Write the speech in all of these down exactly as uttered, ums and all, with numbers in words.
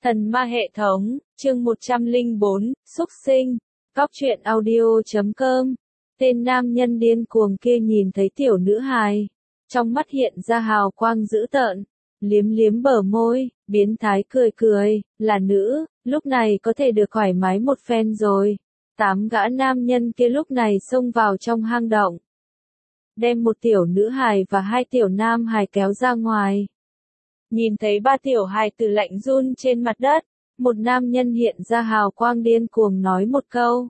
Thần ma hệ thống, chương một trăm lẻ bốn, xúc sinh, Cóc truyện audio chấm com. Tên nam nhân điên cuồng kia nhìn thấy tiểu nữ hài, trong mắt hiện ra hào quang dữ tợn, liếm liếm bờ môi, biến thái cười cười, là nữ, lúc này có thể được thoải mái một phen rồi. Tám gã nam nhân kia lúc này xông vào trong hang động, đem một tiểu nữ hài và hai tiểu nam hài kéo ra ngoài. Nhìn thấy ba tiểu hài tử lạnh run trên mặt đất, một nam nhân hiện ra hào quang điên cuồng nói một câu.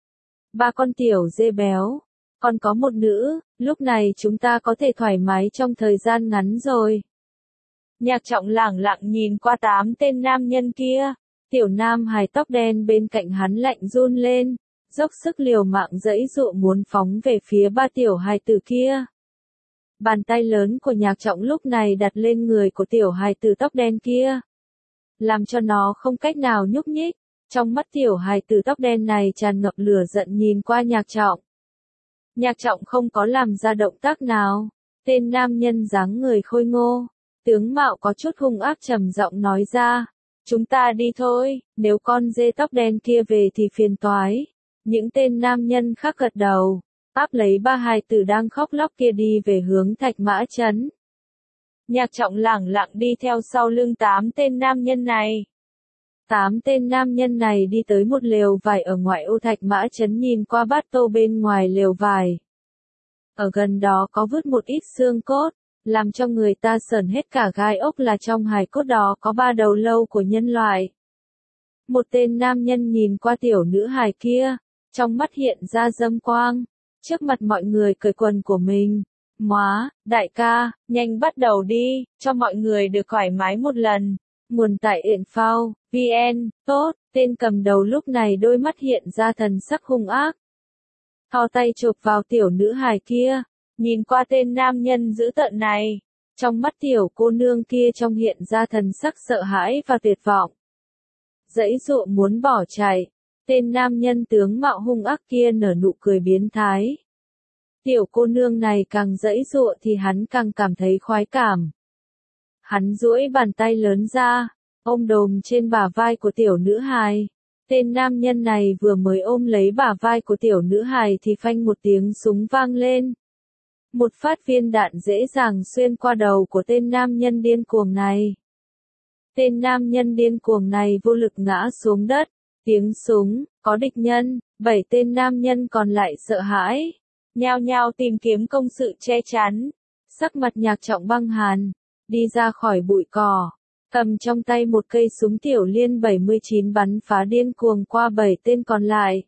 Ba con tiểu dê béo, còn có một nữ, lúc này chúng ta có thể thoải mái trong thời gian ngắn rồi. Nhạc Trọng lẳng lặng nhìn qua tám tên nam nhân kia, tiểu nam hài tóc đen bên cạnh hắn lạnh run lên, dốc sức liều mạng giãy giụa muốn phóng về phía ba tiểu hài tử kia. Bàn tay lớn của Nhạc Trọng lúc này đặt lên người của tiểu hài tử tóc đen kia, làm cho nó không cách nào nhúc nhích. Trong mắt tiểu hài tử tóc đen này tràn ngập lửa giận nhìn qua Nhạc Trọng. Nhạc Trọng không có làm ra động tác nào. Tên nam nhân dáng người khôi ngô, tướng mạo có chút hung ác trầm giọng nói ra, chúng ta đi thôi, nếu con dê tóc đen kia về thì phiền toái. Những tên nam nhân khác gật đầu, áp lấy ba hài tử đang khóc lóc kia đi về hướng Thạch Mã Trấn. Nhạc Trọng lẳng lặng đi theo sau lưng tám tên nam nhân này. Tám tên nam nhân này đi tới một lều vải ở ngoại ô Thạch Mã Trấn, nhìn qua bát tô bên ngoài lều vải. Ở gần đó có vứt một ít xương cốt, làm cho người ta sởn hết cả gai ốc, là trong hài cốt đó có ba đầu lâu của nhân loại. Một tên nam nhân nhìn qua tiểu nữ hài kia, trong mắt hiện ra dâm quang, trước mặt mọi người cởi quần của mình. Móa, đại ca, nhanh bắt đầu đi, cho mọi người được thoải mái một lần. Nguồn tại Info, vn, tốt, tên cầm đầu lúc này đôi mắt hiện ra thần sắc hung ác. Thò tay chụp vào tiểu nữ hài kia, nhìn qua tên nam nhân dữ tợn này. Trong mắt tiểu cô nương kia trong hiện ra thần sắc sợ hãi và tuyệt vọng. Giãy giụa muốn bỏ chạy, tên nam nhân tướng mạo hung ác kia nở nụ cười biến thái. Tiểu cô nương này càng giãy giụa thì hắn càng cảm thấy khoái cảm. Hắn duỗi bàn tay lớn ra, ôm đồm trên bả vai của tiểu nữ hài. Tên nam nhân này vừa mới ôm lấy bả vai của tiểu nữ hài thì phanh một tiếng súng vang lên. Một phát viên đạn dễ dàng xuyên qua đầu của tên nam nhân điên cuồng này. Tên nam nhân điên cuồng này vô lực ngã xuống đất. Tiếng súng, có địch nhân, bảy tên nam nhân còn lại sợ hãi, nhao nhao tìm kiếm công sự che chắn. Sắc mặt Nhạc Trọng băng hàn, đi ra khỏi bụi cỏ, cầm trong tay một cây súng tiểu liên bảy mươi chín bắn phá điên cuồng qua bảy tên còn lại.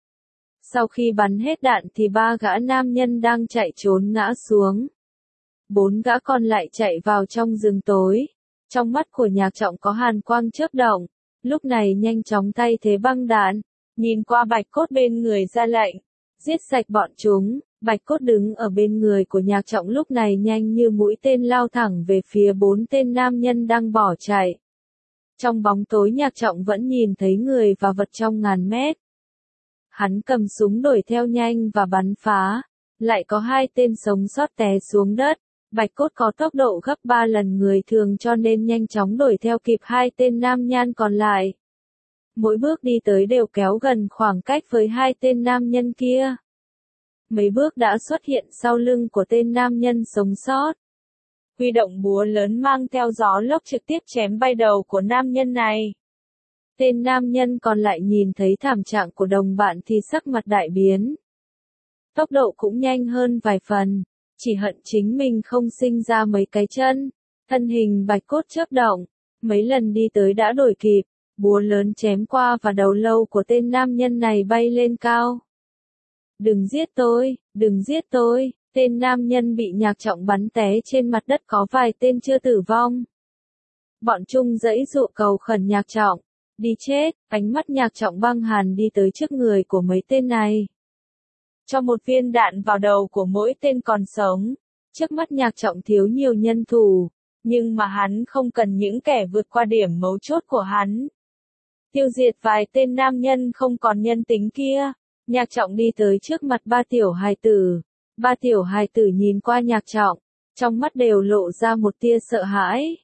Sau khi bắn hết đạn thì ba gã nam nhân đang chạy trốn ngã xuống. Bốn gã còn lại chạy vào trong rừng tối. Trong mắt của Nhạc Trọng có hàn quang chớp động, lúc này nhanh chóng thay thế băng đạn, nhìn qua Bạch Cốt bên người ra lệnh, giết sạch bọn chúng. Bạch Cốt đứng ở bên người của Nhạc Trọng lúc này nhanh như mũi tên lao thẳng về phía bốn tên nam nhân đang bỏ chạy. Trong bóng tối Nhạc Trọng vẫn nhìn thấy người và vật trong ngàn mét. Hắn cầm súng đuổi theo nhanh và bắn phá, lại có hai tên sống sót té xuống đất. Bạch Cốt có tốc độ gấp ba lần người thường cho nên nhanh chóng đuổi theo kịp hai tên nam nhân còn lại. Mỗi bước đi tới đều kéo gần khoảng cách với hai tên nam nhân kia. Mấy bước đã xuất hiện sau lưng của tên nam nhân sống sót. Huy động búa lớn mang theo gió lốc trực tiếp chém bay đầu của nam nhân này. Tên nam nhân còn lại nhìn thấy thảm trạng của đồng bạn thì sắc mặt đại biến. Tốc độ cũng nhanh hơn vài phần, chỉ hận chính mình không sinh ra mấy cái chân. Thân hình Bạch Cốt chớp động, mấy lần đi tới đã đuổi kịp, búa lớn chém qua và đầu lâu của tên nam nhân này bay lên cao. Đừng giết tôi, đừng giết tôi, tên nam nhân bị Nhạc Trọng bắn té trên mặt đất, có vài tên chưa tử vong. Bọn chúng giãy giụa cầu khẩn Nhạc Trọng, đi chết, ánh mắt Nhạc Trọng băng hàn đi tới trước người của mấy tên này. Cho một viên đạn vào đầu của mỗi tên còn sống. Trước mắt Nhạc Trọng thiếu nhiều nhân thủ, nhưng mà hắn không cần những kẻ vượt qua điểm mấu chốt của hắn. Tiêu diệt vài tên nam nhân không còn nhân tính kia. Nhạc Trọng đi tới trước mặt ba tiểu hài tử. Ba tiểu hài tử nhìn qua Nhạc Trọng, trong mắt đều lộ ra một tia sợ hãi.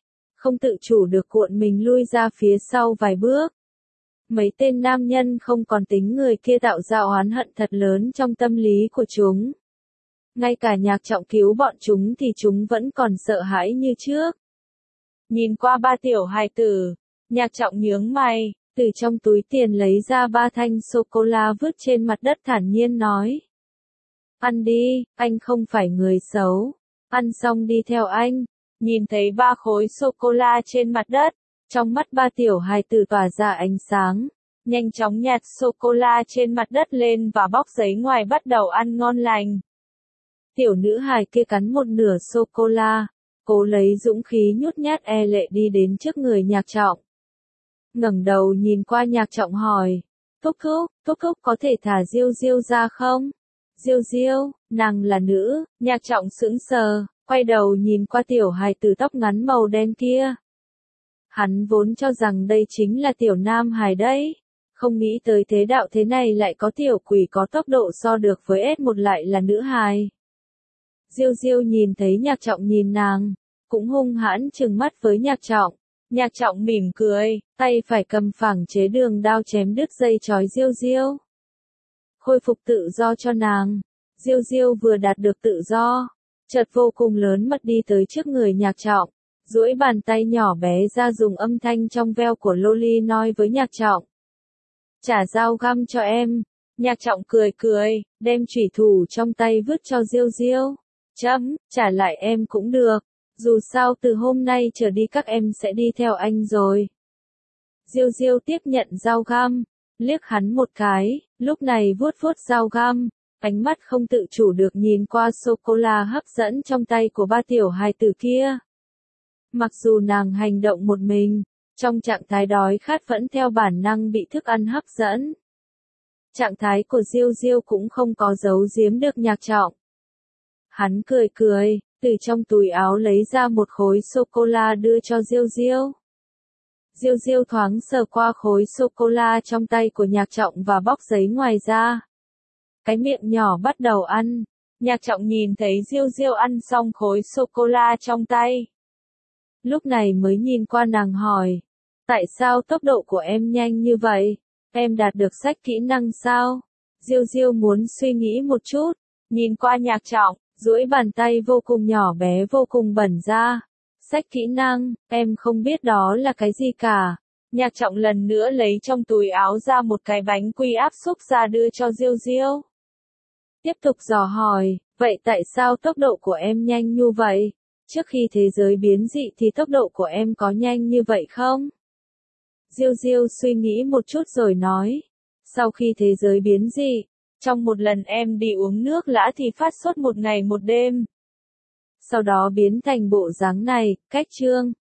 không tự chủ được cuộn mình lui ra phía sau vài bước. Mấy tên nam nhân không còn tính người kia tạo ra oán hận thật lớn trong tâm lý của chúng. Ngay cả Nhạc Trọng cứu bọn chúng thì chúng vẫn còn sợ hãi như trước. Nhìn qua ba tiểu hài tử, Nhạc Trọng nhướng mày, từ trong túi tiền lấy ra ba thanh sô-cô-la vứt trên mặt đất thản nhiên nói. Ăn đi, anh không phải người xấu. Ăn xong đi theo anh. Nhìn thấy ba khối sô-cô-la trên mặt đất, trong mắt ba tiểu hài tử tỏa ra ánh sáng. Nhanh chóng nhặt sô-cô-la trên mặt đất lên và bóc giấy ngoài bắt đầu ăn ngon lành. Tiểu nữ hài kia cắn một nửa sô-cô-la, cố lấy dũng khí nhút nhát e lệ đi đến trước người Nhạc Trọng. Ngẩng đầu nhìn qua Nhạc Trọng hỏi, Thúc thúc, Thúc thúc có thể thả Diêu Diêu ra không? Diêu Diêu, nàng là nữ. Nhạc Trọng sững sờ, quay đầu nhìn qua tiểu hài tử tóc ngắn màu đen kia. Hắn vốn cho rằng đây chính là tiểu nam hài đấy, không nghĩ tới thế đạo thế này lại có tiểu quỷ có tốc độ so được với ét một lại là nữ hài. Diêu Diêu nhìn thấy Nhạc Trọng nhìn nàng, cũng hung hãn trừng mắt với Nhạc Trọng. Nhạc Trọng mỉm cười, tay phải cầm phẳng chế đường đao chém đứt dây trói Diêu Diêu. Khôi phục tự do cho nàng. Diêu Diêu vừa đạt được tự do, chợt vô cùng lớn mật đi tới trước người Nhạc Trọng, duỗi bàn tay nhỏ bé ra dùng âm thanh trong veo của Loli nói với Nhạc Trọng. Trả dao găm cho em. Nhạc Trọng cười cười, đem chủy thủ trong tay vứt cho Diêu Diêu. Chấm, trả lại em cũng được. Dù sao từ hôm nay trở đi các em sẽ đi theo anh rồi. Diêu Diêu tiếp nhận dao găm, liếc hắn một cái, lúc này vuốt vuốt dao găm, ánh mắt không tự chủ được nhìn qua sô-cô-la hấp dẫn trong tay của ba tiểu hài tử kia. Mặc dù nàng hành động một mình, trong trạng thái đói khát vẫn theo bản năng bị thức ăn hấp dẫn. Trạng thái của Diêu Diêu cũng không có giấu giếm được Nhạc Trọng. Hắn cười cười, từ trong túi áo lấy ra một khối sô-cô-la đưa cho Diêu Diêu. Diêu Diêu thoáng sờ qua khối sô-cô-la trong tay của Nhạc Trọng và bóc giấy ngoài ra. Cái miệng nhỏ bắt đầu ăn. Nhạc Trọng nhìn thấy Diêu Diêu ăn xong khối sô-cô-la trong tay. Lúc này mới nhìn qua nàng hỏi. Tại sao tốc độ của em nhanh như vậy? Em đạt được sách kỹ năng sao? Diêu Diêu muốn suy nghĩ một chút. Nhìn qua Nhạc Trọng, duỗi bàn tay vô cùng nhỏ bé vô cùng bẩn ra. Sách kỹ năng, em không biết đó là cái gì cả. Nhạc Trọng lần nữa lấy trong túi áo ra một cái bánh quy áp xúc ra đưa cho Diêu Diêu. Tiếp tục dò hỏi, vậy tại sao tốc độ của em nhanh như vậy? Trước khi thế giới biến dị thì tốc độ của em có nhanh như vậy không? Diêu Diêu suy nghĩ một chút rồi nói. Sau khi thế giới biến dị, trong một lần em đi uống nước lã thì phát sốt một ngày một đêm. Sau đó biến thành bộ dáng này, cách chương.